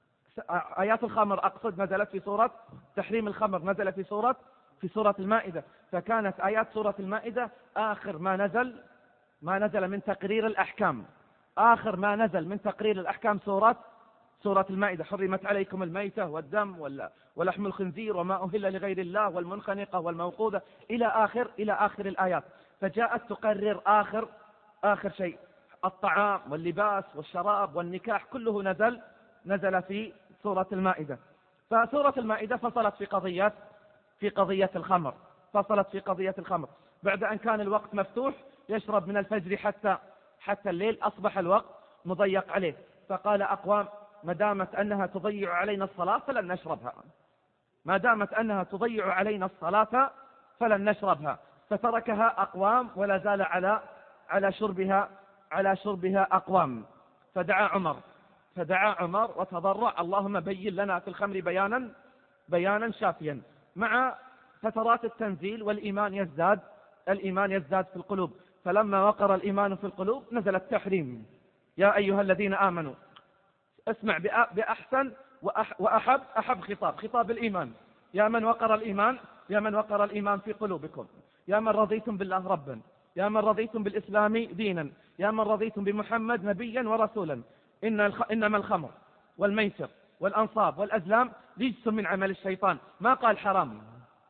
آيات الخمر أقصد نزلت في سورة تحريم الخمر، نزلت في سورة في سورة المائدة. فكانت آيات سورة المائدة آخر ما نزل ما نزل من تقرير الأحكام آخر ما نزل من تقرير الأحكام سورة سورة المائدة. حرمت عليكم الميتة والدم ولحم الخنزير وما أهل لغير الله والمنخنقة والموقوذة إلى آخر إلى آخر الآيات. فجاءت تقرر آخر آخر شيء. الطعام واللباس والشراب والنكاح كله نزل نزل في سورة المائدة. فسورة المائدة فصلت في قضية في قضية الخمر فصلت في قضية الخمر بعد أن كان الوقت مفتوح يشرب من الفجر حتى حتى الليل، أصبح الوقت مضيق عليه. فقال أقوام: ما دامت أنها تضيع علينا الصلاة فلن نشربها ما دامت أنها تضيع علينا الصلاة فلن نشربها. فتركها أقوام ولا زال على على شربها على شربها أقوام. فدعا عمر فدعا عمر وتضرع: اللهم بين لنا في الخمر بيانا بيانا شافيا. مع فترات التنزيل والإيمان يزداد الإيمان يزداد في القلوب. فلما وقر الإيمان في القلوب نزل التحريم: يا أيها الذين آمنوا. اسمع بأحسن وأحب أحب خطاب خطاب الإيمان: يا من وقر الإيمان يا من وقر الإيمان في قلوبكم، يا من رضيتم بالله ربا، يا من رضيتم بالإسلام دينا، يا من رضيتم بمحمد نبيا ورسولا. إن الخ... إنما الخمر والميسر والأنصاب والأزلام رجس من عمل الشيطان. ما قال حرام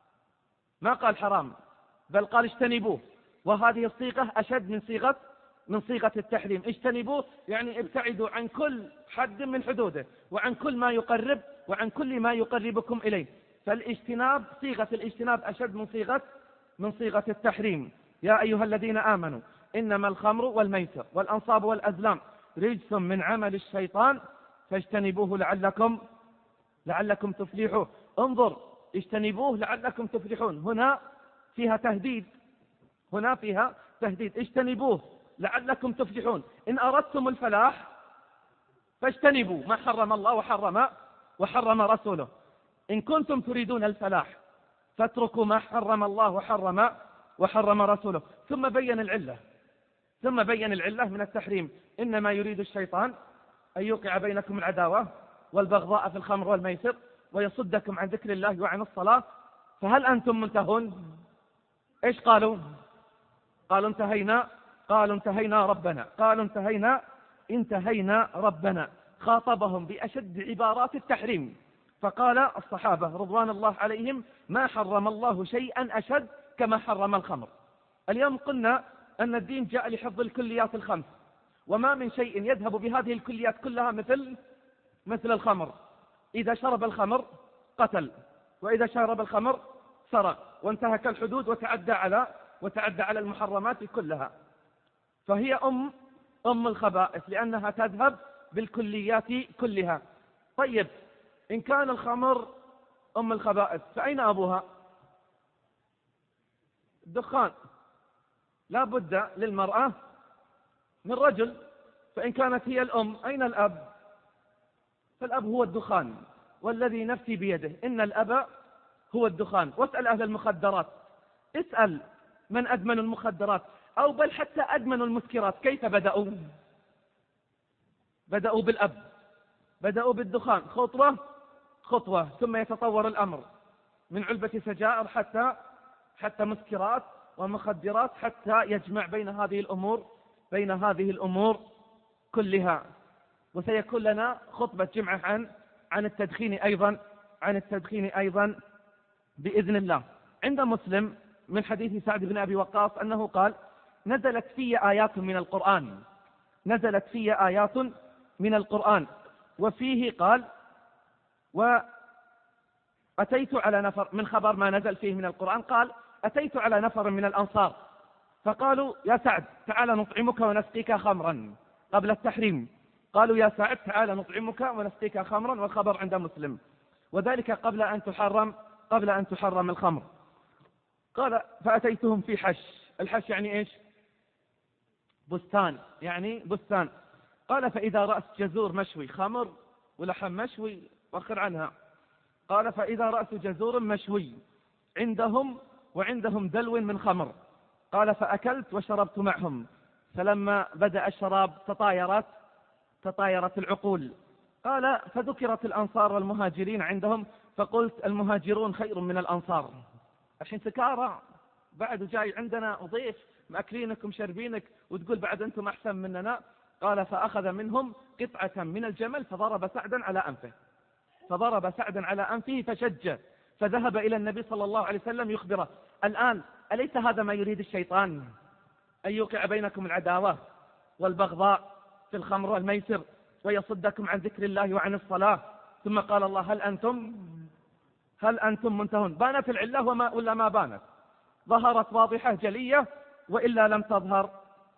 ما قال حرام بل قال اجتنبوه. وهذه الصيغة أشد من صيغة من صيغة التحريم. اجتنبوه يعني ابتعدوا عن كل حد من حدوده وعن كل ما يقرب وعن كل ما يقربكم إليه. فالاجتناب صيغة الاجتناب أشد من صيغة من صيغة التحريم. يا أيها الذين آمنوا إنما الخمر والميسر والأنصاب والأزلام رجس من عمل الشيطان فاجتنبوه لعلكم لعلكم تفلحون. انظر، اجتنبوه لعلكم تفلحون. هنا فيها تهديد هنا فيها تهديد اجتنبوه لعلكم تفلحون. إن أردتم الفلاح فاجتنبوا ما حرم الله وحرم وحرم رسوله. إن كنتم تريدون الفلاح فاتركوا ما حرم الله وحرم وحرم رسوله. ثم بين العلة ثم بين العلة من التحريم: إنما يريد الشيطان أن يوقع بينكم العداوة والبغضاء في الخمر والميسر ويصدكم عن ذكر الله وعن الصلاة فهل أنتم منتهون؟ إيش قالوا؟ قالوا انتهينا قالوا انتهينا ربنا قالوا انتهينا انتهينا ربنا. خاطبهم بأشد عبارات التحريم، فقال الصحابة رضوان الله عليهم: ما حرم الله شيئا أشد كما حرم الخمر. اليوم قلنا أن الدين جاء لحفظ الكليات الخمس، وما من شيء يذهب بهذه الكليات كلها مثل مثل الخمر. إذا شرب الخمر قتل، وإذا شرب الخمر سرق، وانتهك الحدود وتعدى على وتعدى على المحرمات كلها. فهي أم أم الخبائث لأنها تذهب بالكليات كلها. طيب، إن كان الخمر أم الخبائث فأين أبوها؟ الدخان. لا بد للمرأة من رجل، فإن كانت هي الأم أين الأب؟ فالأب هو الدخان، والذي نفسي بيده إن الأب هو الدخان. واسأل أهل المخدرات، اسأل من أدمن المخدرات، أو بل حتى أدمن المسكرات، كيف بدأوا؟ بدأوا بالأب، بدأوا بالدخان خطوة خطوة، ثم يتطور الأمر من علبة سجائر حتى حتى مسكرات ومخدرات، حتى يجمع بين هذه الأمور بين هذه الأمور كلها. وسيكون لنا خطبة جمعة عن عن التدخين أيضا عن التدخين أيضا بإذن الله. عند مسلم من حديث سعد بن أبي وقاص أنه قال: نزلت في آيات من القرآن نزلت في آيات من القرآن وفيه قال: وأتيت على نفر، من خبر ما نزل فيه من القرآن، قال: أتيت على نفر من الأنصار فقالوا: يا سعد تعال نطعمك ونسقيك خمرا، قبل التحريم. قالوا: يا سعد تعال نطعمك ونسقيك خمرا، والخبر عند مسلم، وذلك قبل أن تحرم قبل أن تحرم الخمر. قال: فأتيتهم في حش. الحش يعني إيش؟ بستان، يعني بستان. قال: فإذا رأس جزور مشوي، خمر ولحم مشوي وخر عنها. قال: فإذا رأس جزور مشوي عندهم وعندهم دلو من خمر. قال: فأكلت وشربت معهم، فلما بدأ الشراب تطايرت تطايرت العقول. قال: فذكرت الأنصار والمهاجرين عندهم، فقلت: المهاجرون خير من الأنصار. الحين سكارى بعد جاي عندنا وضيف مأكلينك ومشربينك، وتقول بعد أنتم أحسن مننا. قال: فأخذ منهم قطعة من الجمل فضرب سعدا على أنفه فضرب سعدا على أنفه فشج، فذهب إلى النبي صلى الله عليه وسلم يخبره. الآن أليس هذا ما يريد الشيطان؟ أن يوقع بينكم العداوة والبغضاء في الخمر والميسر، ويصدكم عن ذكر الله وعن الصلاة. ثم قال الله: هل أنتم هل أنتم منتهون؟ بانت العلة وما ولا ما بانت؟ ظهرت واضحة جلية وإلا لم تظهر.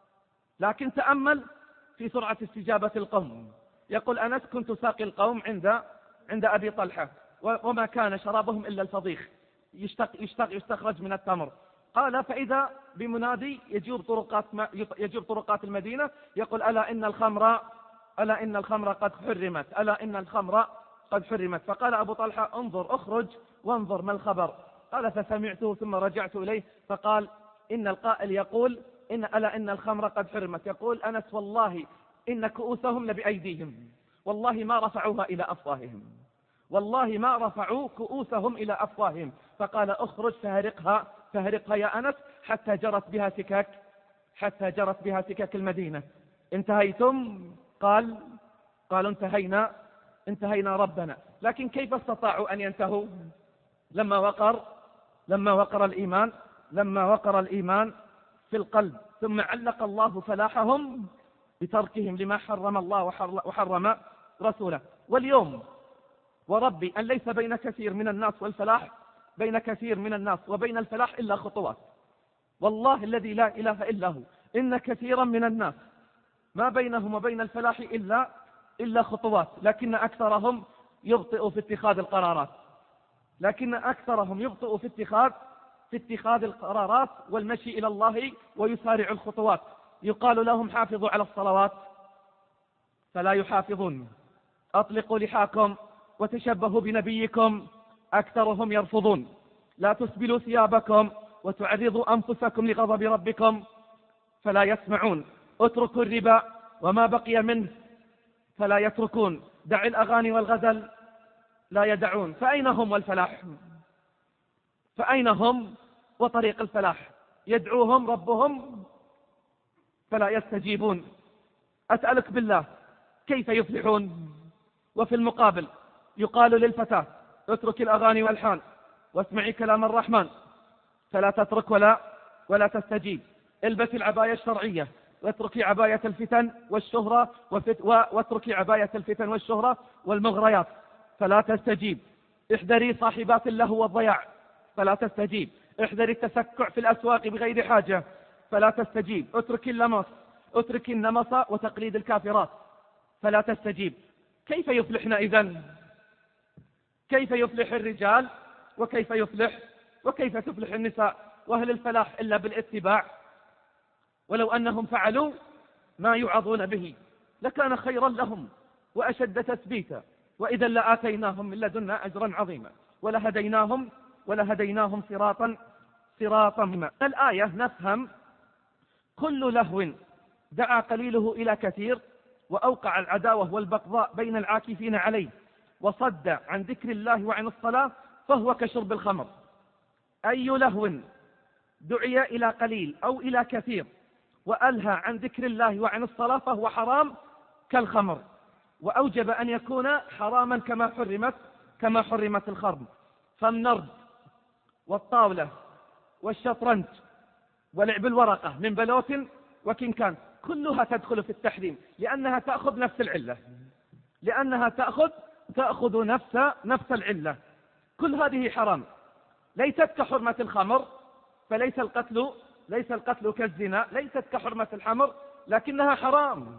لكن تأمل في سرعة استجابة القوم. يقول: أنس كنت ساقي القوم عند عند أبي طلحة، وما كان شرابهم إلا الفضيخ يشتق يشتق يستخرج من التمر. قال: فإذا بمنادي يجوب طرقات يجوب طرقات المدينة يقول: ألا إن الخمر ألا إن الخمر قد حرمت ألا إن الخمر قد حرمت. فقال أبو طلحة: انظر اخرج وانظر ما الخبر. قال: فسمعته ثم رجعت إليه فقال: إن القائل يقول إن ألا إن الخمر قد حرمت. يقول أنس: والله إن كؤوسهم لبأيديهم، والله ما رفعوها إلى أفواههم والله ما رفعوا كؤوسهم إلى أفواههم. فقال: اخرج فهرقها فهرقها يا أنس حتى جرت بها سكك حتى جرت بها سكك المدينة. انتهيتم؟ قال قالوا: انتهينا انتهينا ربنا. لكن كيف استطاعوا أن ينتهوا؟ لما وقر لما وقر الإيمان لما وقر الإيمان في القلب. ثم علق الله فلاحهم بتركهم لما حرم الله وحرم رسوله. واليوم وربي أن ليس بين كثير من الناس والفلاح بين كثير من الناس وبين الفلاح إلا خطوات. والله الذي لا إله إلا هو إن كثيرا من الناس ما بينهم وبين الفلاح إلا إلا خطوات، لكن أكثرهم يبطئ في اتخاذ القرارات لكن أكثرهم يبطئ في اتخاذ في اتخاذ القرارات والمشي إلى الله ويسارع الخطوات. يقال لهم: حافظوا على الصلوات فلا يحافظون، أطلقوا لحاكم وتشبهوا بنبيكم، أكثرهم يرفضون، لا تسبلوا ثيابكم وتعرضوا أنفسكم لغضب ربكم فلا يسمعون، اتركوا الربا وما بقي منه فلا يتركون، دع الأغاني والغزل لا يدعون. فأين هم والفلاح؟ فأين هم وطريق الفلاح؟ يدعوهم ربهم فلا يستجيبون. أسألك بالله، كيف يفلحون؟ وفي المقابل يقال للفتاة اترك الأغاني والألحان واسمعي كلام الرحمن، فلا تترك ولا ولا تستجيب. البسي العباية الشرعية واتركي عباية الفتن والشهرة وفت... واتركي عباية الفتن والشهرة والمغريات، فلا تستجيب. احذري صاحبات اللهو والضياع، فلا تستجيب. احذري التسكع في الأسواق بغير حاجة، فلا تستجيب. اتركي اللمس اتركي النمص وتقليد الكافرات، فلا تستجيب. كيف يفلحنا إذن؟ كيف يفلح الرجال وكيف يفلح وكيف تفلح النساء؟ وهل الفلاح إلا بالاتباع؟ ولو أنهم فعلوا ما يوعظون به لكان خيرا لهم وأشد تثبيتا، وإذا لآتيناهم من لدنا أجرا عظيما ولهديناهم ولهديناهم صراطا صراطا ما. الآية نفهم كل لهو دعا قليله إلى كثير وأوقع العداوة والبغضاء بين العاكفين عليه وصد عن ذكر الله وعن الصلاة فهو كشرب الخمر. أي لهو دعي إلى قليل أو إلى كثير وألهى عن ذكر الله وعن الصلاة فهو حرام كالخمر، وأوجب أن يكون حراما كما حرمت كما حرمت الخمر. فالنرد والطاولة والشطرنج ولعب الورقة من بلوت وكنكان كلها تدخل في التحريم، لأنها تأخذ نفس العلة لأنها تأخذ تأخذ نفس نفس العلة. كل هذه حرام، ليست كحرمة الخمر، فليس القتل ليس القتل كالزنا، ليست كحرمة الحمر، لكنها حرام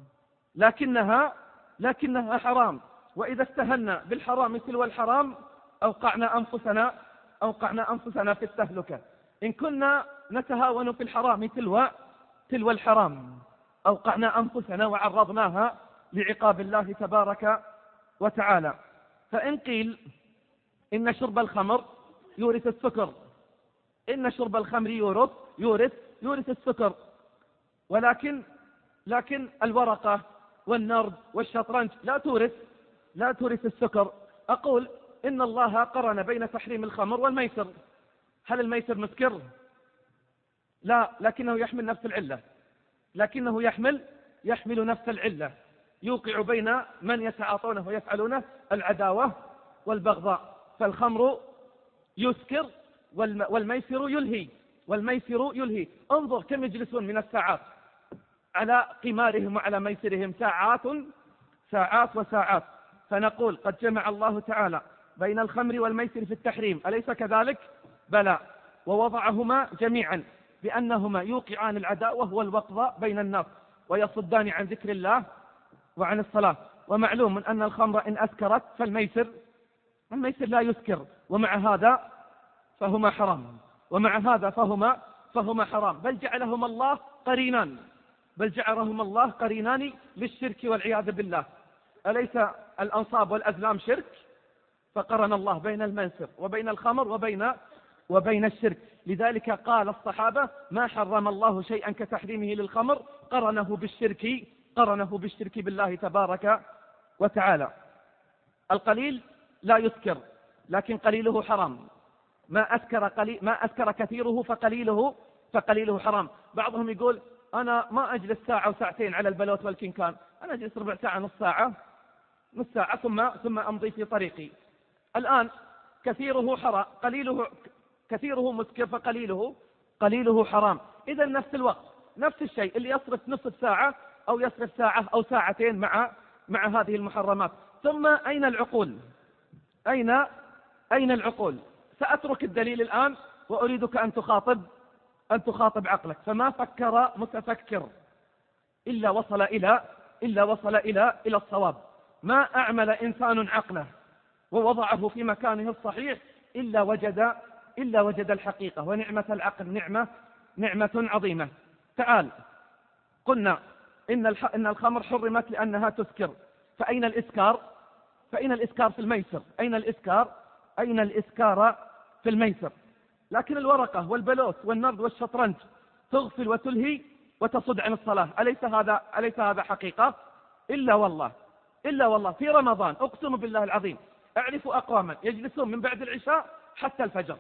لكنها لكنها حرام. وإذا استهنا بالحرام تلو الحرام أوقعنا أنفسنا أوقعنا أنفسنا في التهلكة. إن كنا نتهاون في الحرام تلو تلو الحرام أوقعنا أنفسنا وعرضناها لعقاب الله تبارك وتعالى. فإن قيل إن شرب الخمر يورث السكر، إن شرب الخمر يورث يورث يورث السكر، ولكن لكن الورقة والنرد والشطرنج لا تورث لا تورث السكر. أقول إن الله قرن بين تحريم الخمر والميسر. هل الميسر مسكر؟ لا، لكنه يحمل نفس العلة لكنه يحمل يحمل نفس العلة، يوقع بين من يتعاطونه ويفعلونه العداوة والبغضاء. فالخمر يسكر والميسر يلهي والميسر يلهي. انظر كم يجلسون من الساعات على قمارهم وعلى ميسرهم، ساعات ساعات وساعات. فنقول قد جمع الله تعالى بين الخمر والميسر في التحريم، أليس كذلك؟ بلى، ووضعهما جميعا بأنهما يوقعان العداوة والبغضاء بين الناس ويصدان عن ذكر الله وعن الصلاة. ومعلوم أن الخمر إن أسكرت فالميسر الميسر لا يسكر، ومع هذا فهما حرام ومع هذا فهما فهما حرام. بل جعلهما الله قرينان بل جعلهما الله قرينان للشرك والعياذ بالله. أليس الأنصاب والأزلام شرك؟ فقرن الله بين الميسر وبين الخمر وبين وبين الشرك. لذلك قال الصحابة ما حرم الله شيئا كتحريمه للخمر، قرنه بالشرك قرنه بالشرك بالله تبارك وتعالى. القليل لا يسكر لكن قليله حرام. ما أسكر قليل ما أسكر كثيره فقليله فقليله حرام. بعضهم يقول أنا ما أجلس ساعة وساعتين على البلوت والكنكان، أنا أجلس ربع ساعة نص ساعة نص ساعة ثم ثم أمضي في طريقي. الآن كثيره حرام قليله كثيره مسكر فقليله قليله حرام. إذا نفس الوقت نفس الشيء، اللي يصرف نصف ساعة أو يصرف ساعة أو ساعتين مع مع هذه المحرمات. ثم أين العقول؟ أين أين العقول؟ سأترك الدليل الآن وأريدك أن تخاطب أن تخاطب عقلك. فما فكر متفكر إلا وصل إلى إلا وصل إلى إلى الصواب. ما أعمل إنسان عقله ووضعه في مكانه الصحيح إلا وجد إلا وجد الحقيقة. ونعمة العقل نعمة نعمة عظيمة. تعال، قلنا إن إن الخمر حرمت لأنها تسكر، فأين الإسكار؟ فأين الإسكار في الميسر؟ أين الإسكار؟ أين الإسكار في الميسر؟ لكن الورقة والبلوت والنرد والشطرنج تغفل وتلهي وتصد عن الصلاة. أليس هذا أليس هذا حقيقة؟ إلا والله إلا والله في رمضان أقسم بالله العظيم أعرف أقواما يجلسون من بعد العشاء حتى الفجر.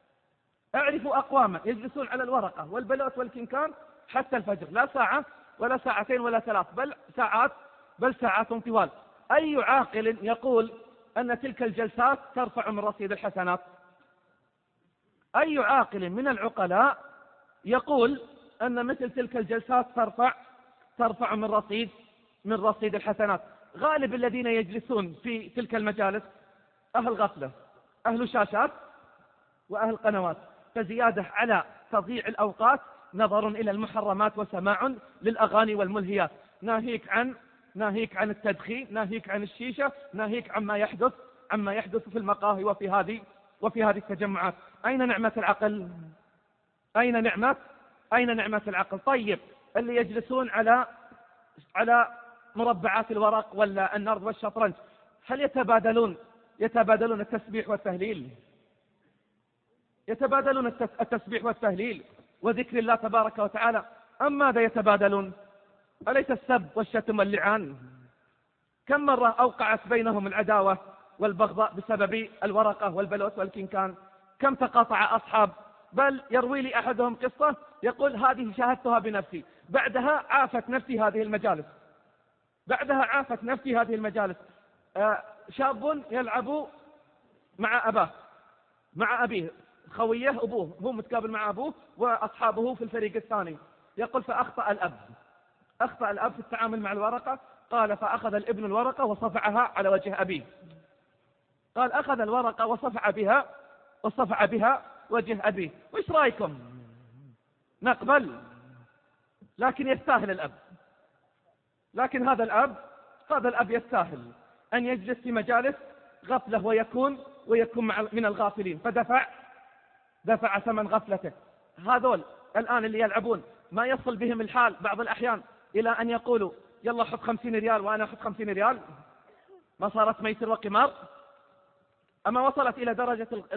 أعرف أقواما يجلسون على الورقة والبلوت والكنكان حتى الفجر، لا ساعة ولا ساعتين ولا ثلاث، بل ساعات بل ساعات طوال. أي عاقل يقول أن تلك الجلسات ترفع من رصيد الحسنات؟ أي عاقل من العقلاء يقول أن مثل تلك الجلسات ترفع ترفع من رصيد من رصيد الحسنات؟ غالب الذين يجلسون في تلك المجالس أهل غفلة، أهل شاشات وأهل قنوات، فزيادة على تضييع الأوقات نظر إلى المحرمات وسماع للأغاني والملهيات. ناهيك عن ناهيك عن التدخين، ناهيك عن الشيشة، ناهيك عما يحدث عما يحدث في المقاهي وفي هذه وفي هذه التجمعات. أين نعمة العقل؟ أين نعمة أين نعمة العقل؟ طيب اللي يجلسون على على مربعات الورق ولا النرد والشطرنج، هل يتبادلون يتبادلون التسبيح والتهليل؟ يتبادلون التسبيح والتهليل وذكر الله تبارك وتعالى، أم ماذا يتبادلون؟ أليس السب والشتم واللعان؟ كم مرة أوقعت بينهم العداوة والبغضاء بسبب الورقة والبلوت والكنكان؟ كم تقاطع أصحاب؟ بل يروي لي أحدهم قصة يقول هذه شاهدتها بنفسي، بعدها عافت نفسي هذه المجالس بعدها عافت نفسي هذه المجالس آه شاب يلعب مع أباه مع أبيه، خويه أبوه، هو متقابل مع أبوه وأصحابه في الفريق الثاني. يقول فأخطأ الأب أخطأ الأب في التعامل مع الورقة. قال فأخذ الابن الورقة وصفعها على وجه أبيه. قال أخذ الورقة وصفع بها وصفع بها وجه أبيه. وإيش رأيكم؟ نقبل؟ لكن يستاهل الأب لكن هذا الأب هذا الأب يستاهل أن يجلس في مجالس غفلة ويكون ويكون من الغافلين، فدفع دفع ثمن غفلته. هذول الآن اللي يلعبون ما يصل بهم الحال بعض الأحيان إلى أن يقولوا يلا حط خمسين ريال وأنا أحط خمسين ريال، ما صارت ميسر وقمار؟ أما وصلت إلى درجة